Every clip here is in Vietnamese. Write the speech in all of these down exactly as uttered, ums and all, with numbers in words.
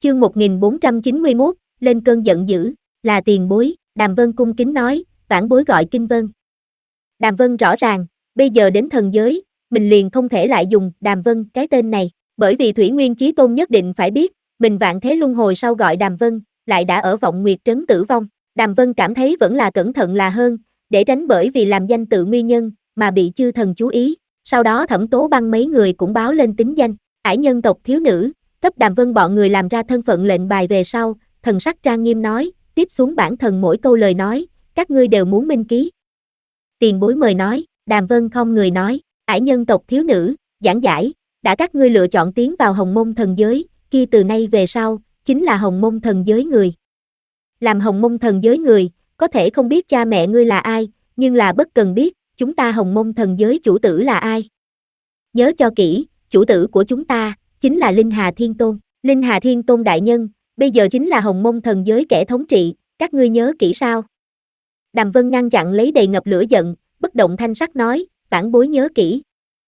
Chương một nghìn bốn trăm chín mươi mốt, lên cơn giận dữ, là tiền bối, Đàm Vân cung kính nói, vãn bối gọi Kinh Vân. Đàm Vân rõ ràng, bây giờ đến thần giới, mình liền không thể lại dùng Đàm Vân cái tên này, bởi vì Thủy Nguyên Chí Tôn nhất định phải biết, mình vạn thế luân hồi sau gọi Đàm Vân, lại đã ở Vọng Nguyệt Trấn tử vong. Đàm Vân cảm thấy vẫn là cẩn thận là hơn, để tránh bởi vì làm danh tự nguyên nhân, mà bị chư thần chú ý. Sau đó Thẩm Tố Băng mấy người cũng báo lên tính danh, ải nhân tộc thiếu nữ, cấp Đàm Vân bọn người làm ra thân phận lệnh bài về sau, thần sắc trang nghiêm nói, tiếp xuống bản thần mỗi câu lời nói, các ngươi đều muốn minh ký. Tiền bối mời nói, Đàm Vân không người nói, ải nhân tộc thiếu nữ, giảng giải, đã các ngươi lựa chọn tiến vào Hồng Mông thần giới, kia từ nay về sau, chính là Hồng Mông thần giới người. Làm Hồng Mông thần giới người, có thể không biết cha mẹ ngươi là ai, nhưng là bất cần biết, chúng ta Hồng Mông thần giới chủ tử là ai. Nhớ cho kỹ, chủ tử của chúng ta, chính là Linh Hà Thiên Tôn. Linh Hà Thiên Tôn đại nhân, bây giờ chính là Hồng Mông thần giới kẻ thống trị, các ngươi nhớ kỹ sao? Đàm Vân ngăn chặn lấy đầy ngập lửa giận, bất động thanh sắc nói, vãn bối nhớ kỹ.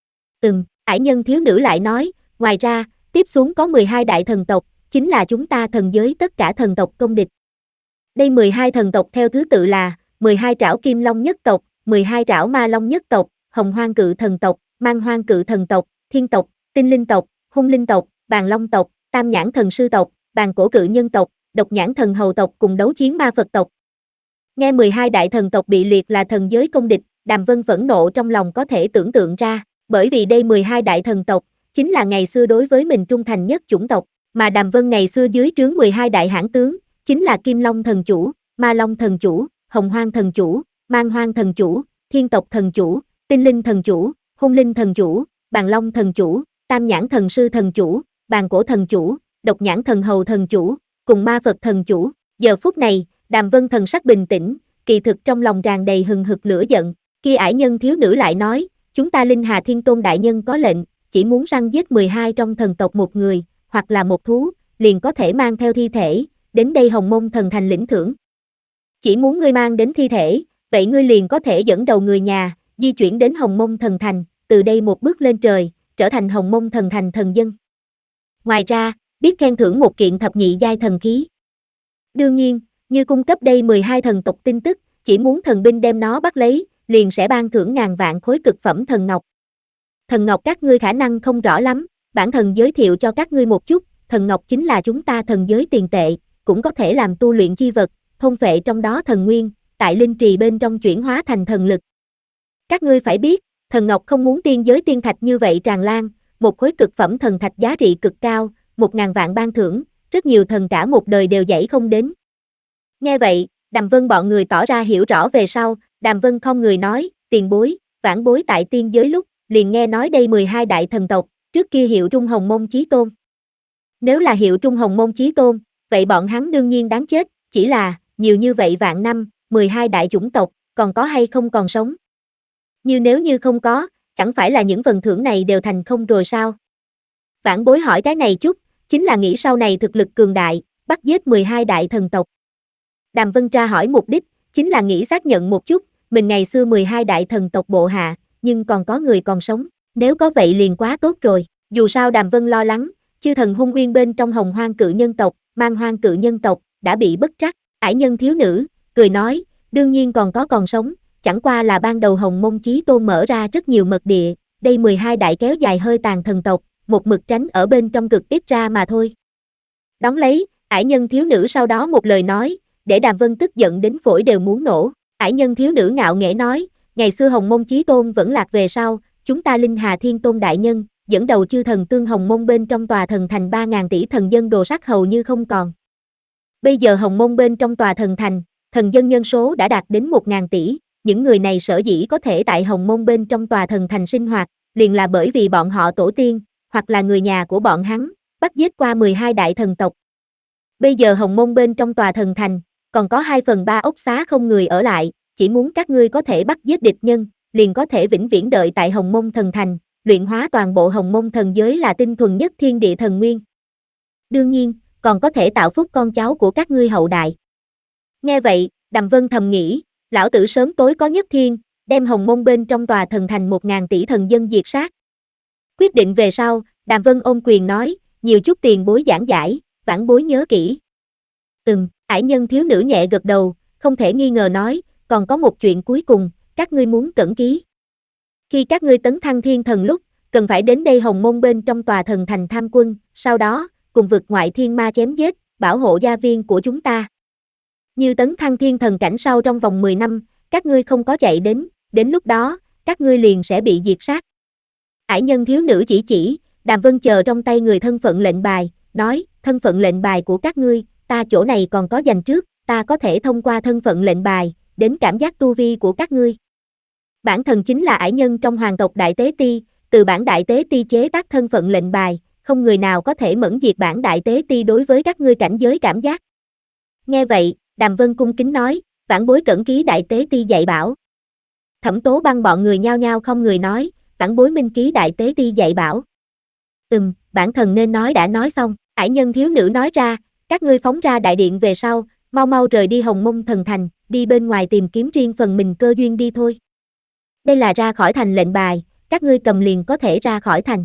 Ừm, ải nhân thiếu nữ lại nói, ngoài ra, tiếp xuống có mười hai đại thần tộc, chính là chúng ta thần giới tất cả thần tộc công địch. Đây mười hai thần tộc theo thứ tự là, mười hai trảo kim long nhất tộc, mười hai trảo ma long nhất tộc, hồng hoang cự thần tộc, mang hoang cự thần tộc, thiên tộc, tinh linh tộc, hung linh tộc, bàn long tộc, tam nhãn thần sư tộc, bàn cổ cự nhân tộc, độc nhãn thần hầu tộc cùng đấu chiến ma Phật tộc. Nghe mười hai đại thần tộc bị liệt là thần giới công địch, Đàm Vân phẫn nộ trong lòng có thể tưởng tượng ra, bởi vì đây mười hai đại thần tộc, chính là ngày xưa đối với mình trung thành nhất chủng tộc, mà Đàm Vân ngày xưa dưới trướng mười hai đại hãn tướng, chính là Kim Long thần chủ, Ma Long thần chủ, Hồng Hoang thần chủ, Man Hoang thần chủ, Thiên tộc thần chủ, Tinh linh thần chủ, Hung linh thần chủ, Bàn Long thần chủ, Tam nhãn thần sư thần chủ, Bàn cổ thần chủ, Độc nhãn thần hầu thần chủ, cùng Ma Phật thần chủ. Giờ phút này, Đàm Vân thần sắc bình tĩnh, kỳ thực trong lòng tràn đầy hừng hực lửa giận. Kia ải nhân thiếu nữ lại nói, chúng ta Linh Hà Thiên Tôn đại nhân có lệnh, chỉ muốn săn giết mười hai trong thần tộc một người, hoặc là một thú, liền có thể mang theo thi thể, đến đây Hồng Mông thần thành lĩnh thưởng. Chỉ muốn ngươi mang đến thi thể, vậy ngươi liền có thể dẫn đầu người nhà, di chuyển đến Hồng Mông thần thành, từ đây một bước lên trời, trở thành Hồng Mông thần thành thần dân. Ngoài ra, biết khen thưởng một kiện thập nhị giai thần khí. Đương nhiên, như cung cấp đây mười hai thần tộc tin tức, chỉ muốn thần binh đem nó bắt lấy, liền sẽ ban thưởng ngàn vạn khối cực phẩm thần ngọc. Thần ngọc các ngươi khả năng không rõ lắm, bản thần giới thiệu cho các ngươi một chút, thần ngọc chính là chúng ta thần giới tiền tệ, cũng có thể làm tu luyện chi vật, thôn phệ trong đó thần nguyên, tại linh trì bên trong chuyển hóa thành thần lực. Các ngươi phải biết, thần ngọc không muốn tiên giới tiên thạch như vậy tràn lan, một khối cực phẩm thần thạch giá trị cực cao, một ngàn vạn ban thưởng, rất nhiều thần cả một đời đều dãy không đến. Nghe vậy, Đàm Vân bọn người tỏ ra hiểu rõ về sau, Đàm Vân không người nói, tiền bối, vãn bối tại tiên giới lúc, liền nghe nói đây mười hai đại thần tộc, trước kia hiệu Trung Hồng Mông Chí Tôn. Nếu là hiệu Trung Hồng Mông Chí Tôn, vậy bọn hắn đương nhiên đáng chết, chỉ là, nhiều như vậy vạn năm, mười hai đại chủng tộc, còn có hay không còn sống? Như nếu như không có, chẳng phải là những phần thưởng này đều thành không rồi sao? Vãn bối hỏi cái này chút, chính là nghĩ sau này thực lực cường đại, bắt giết mười hai đại thần tộc. Đàm Vân tra hỏi mục đích, chính là nghĩ xác nhận một chút, mình ngày xưa mười hai đại thần tộc bộ hạ, nhưng còn có người còn sống, nếu có vậy liền quá tốt rồi. Dù sao Đàm Vân lo lắng, chư thần hung uyên bên trong Hồng Hoang cự nhân tộc, Man Hoang cự nhân tộc, đã bị bất trắc. Ải nhân thiếu nữ, cười nói, đương nhiên còn có còn sống, chẳng qua là ban đầu Hồng Mông Chí Tôn mở ra rất nhiều mật địa, đây mười hai đại kéo dài hơi tàn thần tộc, một mực tránh ở bên trong cực ít ra mà thôi. Đón lấy, ải nhân thiếu nữ sau đó một lời nói, để Đàm Vân tức giận đến phổi đều muốn nổ. Ải nhân thiếu nữ ngạo nghễ nói, ngày xưa Hồng Mông Chí Tôn vẫn lạc về sau, chúng ta Linh Hà Thiên Tôn đại nhân, dẫn đầu chư thần tương Hồng Mông bên trong tòa thần thành ba ngàn tỷ thần dân đồ sắc hầu như không còn. Bây giờ Hồng Mông bên trong tòa thần thành, thần dân nhân số đã đạt đến một ngàn tỷ, những người này sở dĩ có thể tại Hồng Mông bên trong tòa thần thành sinh hoạt, liền là bởi vì bọn họ tổ tiên, hoặc là người nhà của bọn hắn, bắt giết qua mười hai đại thần tộc. Bây giờ Hồng Mông bên trong tòa thần thành, còn có hai phần ba ốc xá không người ở lại, chỉ muốn các ngươi có thể bắt giết địch nhân, liền có thể vĩnh viễn đợi tại Hồng Mông thần thành, luyện hóa toàn bộ Hồng Mông thần giới là tinh thuần nhất thiên địa thần nguyên. Đương nhiên, còn có thể tạo phúc con cháu của các ngươi hậu đại. Nghe vậy, Đàm Vân thầm nghĩ, lão tử sớm tối có nhất thiên, đem Hồng Mông bên trong tòa thần thành một ngàn tỷ thần dân diệt sát. Quyết định về sau, Đàm Vân ôm quyền nói, nhiều chút tiền bối giảng giải, vãn bối nhớ kỹ. Ừm, ải nhân thiếu nữ nhẹ gật đầu, không thể nghi ngờ nói, còn có một chuyện cuối cùng, các ngươi muốn cẩn ký. Khi các ngươi tấn thăng thiên thần lúc, cần phải đến đây Hồng Môn bên trong tòa thần thành tham quân, sau đó, cùng vực ngoại thiên ma chém giết, bảo hộ gia viên của chúng ta. Như tấn thăng thiên thần cảnh sau trong vòng mười năm, các ngươi không có chạy đến, đến lúc đó, các ngươi liền sẽ bị diệt sát. Ải nhân thiếu nữ chỉ chỉ, Đàm Vân chờ trong tay người thân phận lệnh bài, nói, thân phận lệnh bài của các ngươi, ta chỗ này còn có dành trước, ta có thể thông qua thân phận lệnh bài, đến cảm giác tu vi của các ngươi. Bản thần chính là ải nhân trong hoàng tộc Đại Tế Ti, từ bản Đại Tế Ti chế tác thân phận lệnh bài, không người nào có thể mẫn diệt bản Đại Tế Ti đối với các ngươi cảnh giới cảm giác. Nghe vậy, Đàm Vân cung kính nói, vãn bối cẩn ký Đại Tế Ti dạy bảo. Thẩm Tố Băng bọn người nhao nhao không người nói, vãn bối minh ký Đại Tế Ti dạy bảo. Ừm, bản thần nên nói đã nói xong, ải nhân thiếu nữ nói ra, các ngươi phóng ra đại điện về sau, mau mau rời đi Hồng Mông thần thành, đi bên ngoài tìm kiếm riêng phần mình cơ duyên đi thôi. Đây là ra khỏi thành lệnh bài, các ngươi cầm liền có thể ra khỏi thành.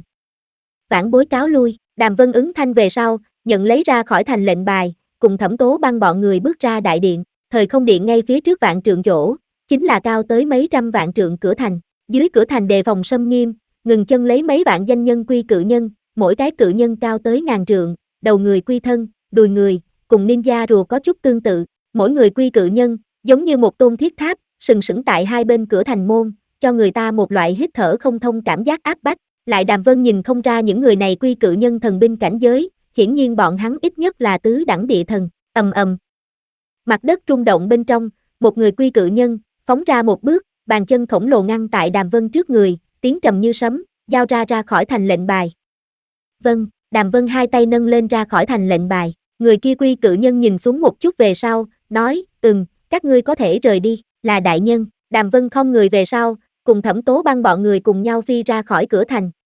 Vãn bối cáo lui, Đàm Vân ứng thanh về sau, nhận lấy ra khỏi thành lệnh bài, cùng Thẩm Tố Băng bọn người bước ra đại điện, thời không điện ngay phía trước vạn trượng chỗ, chính là cao tới mấy trăm vạn trượng cửa thành, dưới cửa thành đề phòng xâm nghiêm, ngừng chân lấy mấy vạn danh nhân quy cự nhân, mỗi cái cự nhân cao tới ngàn trượng, đầu người quy thân, đùi người, cùng ninja rùa có chút tương tự, mỗi người quy cự nhân, giống như một tôn thiết tháp, sừng sững tại hai bên cửa thành môn, cho người ta một loại hít thở không thông cảm giác áp bách, lại Đàm Vân nhìn không ra những người này quy cự nhân thần binh cảnh giới, hiển nhiên bọn hắn ít nhất là tứ đẳng địa thần, ầm ầm. Mặt đất rung động bên trong, một người quy cự nhân, phóng ra một bước, bàn chân khổng lồ ngăn tại Đàm Vân trước người, tiếng trầm như sấm, giao ra ra khỏi thành lệnh bài. Vâng, Đàm Vân hai tay nâng lên ra khỏi thành lệnh bài, người kia quy cự nhân nhìn xuống một chút về sau, nói, ừm, các ngươi có thể rời đi, là đại nhân, Đàm Vân không người về sau, cùng Thẩm Tố Băng bọn người cùng nhau phi ra khỏi cửa thành.